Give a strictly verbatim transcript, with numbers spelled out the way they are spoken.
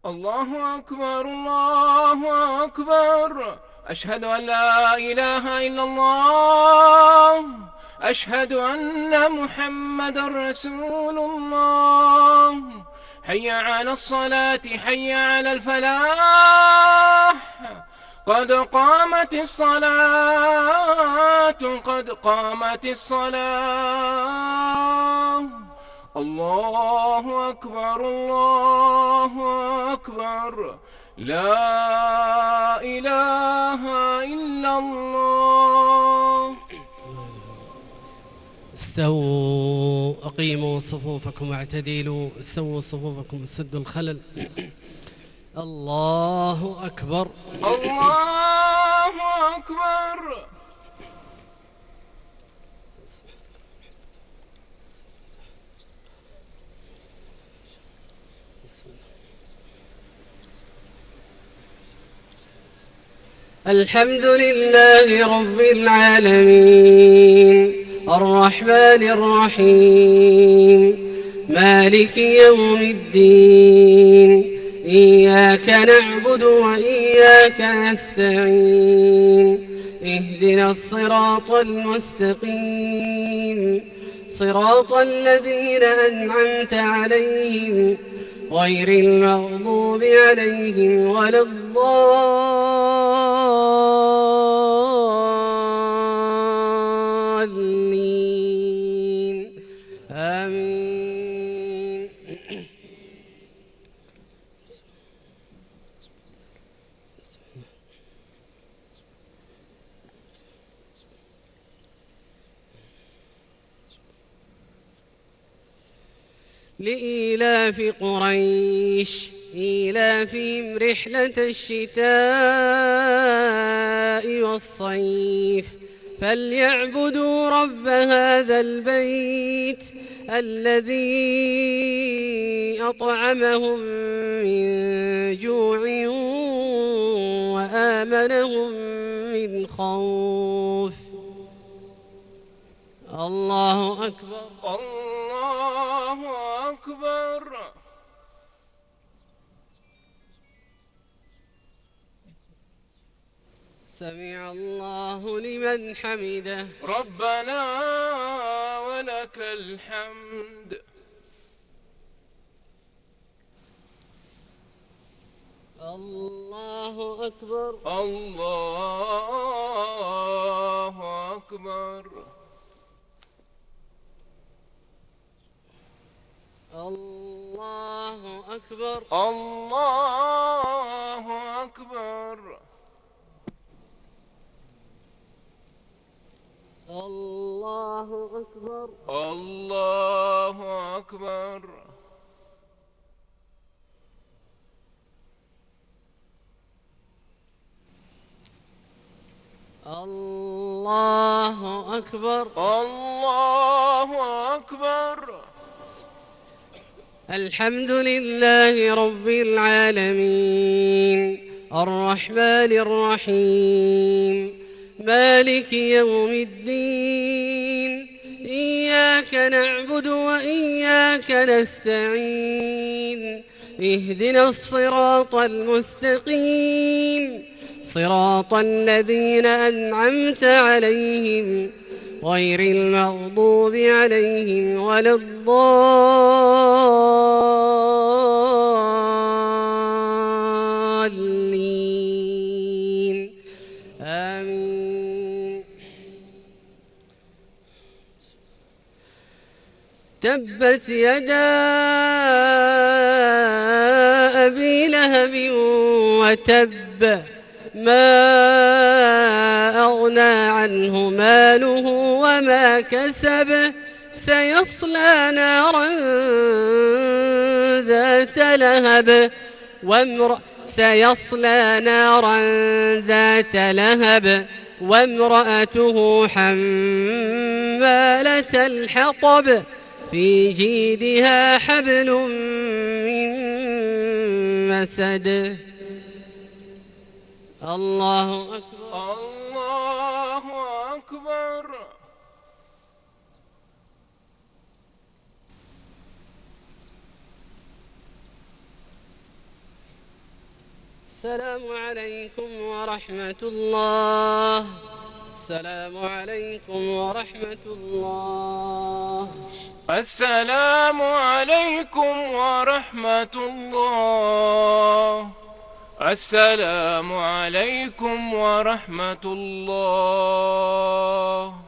الله أكبر الله أكبر. أشهد أن لا إله إلا الله. أشهد أن محمد رسول الله. حي على الصلاة حي على الفلاح. قد قامت الصلاة قد قامت الصلاة. الله أكبر الله أكبر. لا إله إلا الله. استووا أقيموا صفوفكم واعتدلوا، سووا صفوفكم سدوا الخلل. الله أكبر الله أكبر. الحمد لله رب العالمين الرحمن الرحيم مالك يوم الدين. إياك نعبد وإياك نستعين. اهدنا الصراط المستقيم صراط الذين أنعمت عليهم غير المغضوب عليهم ولا الضالين. آمين. لإيلاف قريش إيلافهم رحلة الشتاء والصيف فليعبدوا رب هذا البيت الذي أطعمهم من جوع وآمنهم من خوف. الله أكبر الله أكبر. سمع الله لمن حمده. ربنا ولك الحمد. الله أكبر الله أكبر. الله أكبر الله أكبر. الله أكبر الله أكبر. الله أكبر الله أكبر. الحمد لله رب العالمين الرحمن الرحيم مالك يوم الدين. إياك نعبد وإياك نستعين. اهدنا الصراط المستقيم صراط الذين أنعمت عليهم غير المغضوب عليهم ولا الضالين. آمين. تبت يدا أبي لهب وتب ما أغنى عنه ماله وما كسب سيصلى نارا ذات لهب وامرأ سيصلى نارا ذات لهب وامرأته حمالة الحطب في جيدها حبل من مسد. الله أكبر الله أكبر. السلام عليكم ورحمة الله. السلام عليكم ورحمة الله. السلام عليكم ورحمة الله. السلام عليكم ورحمة الله.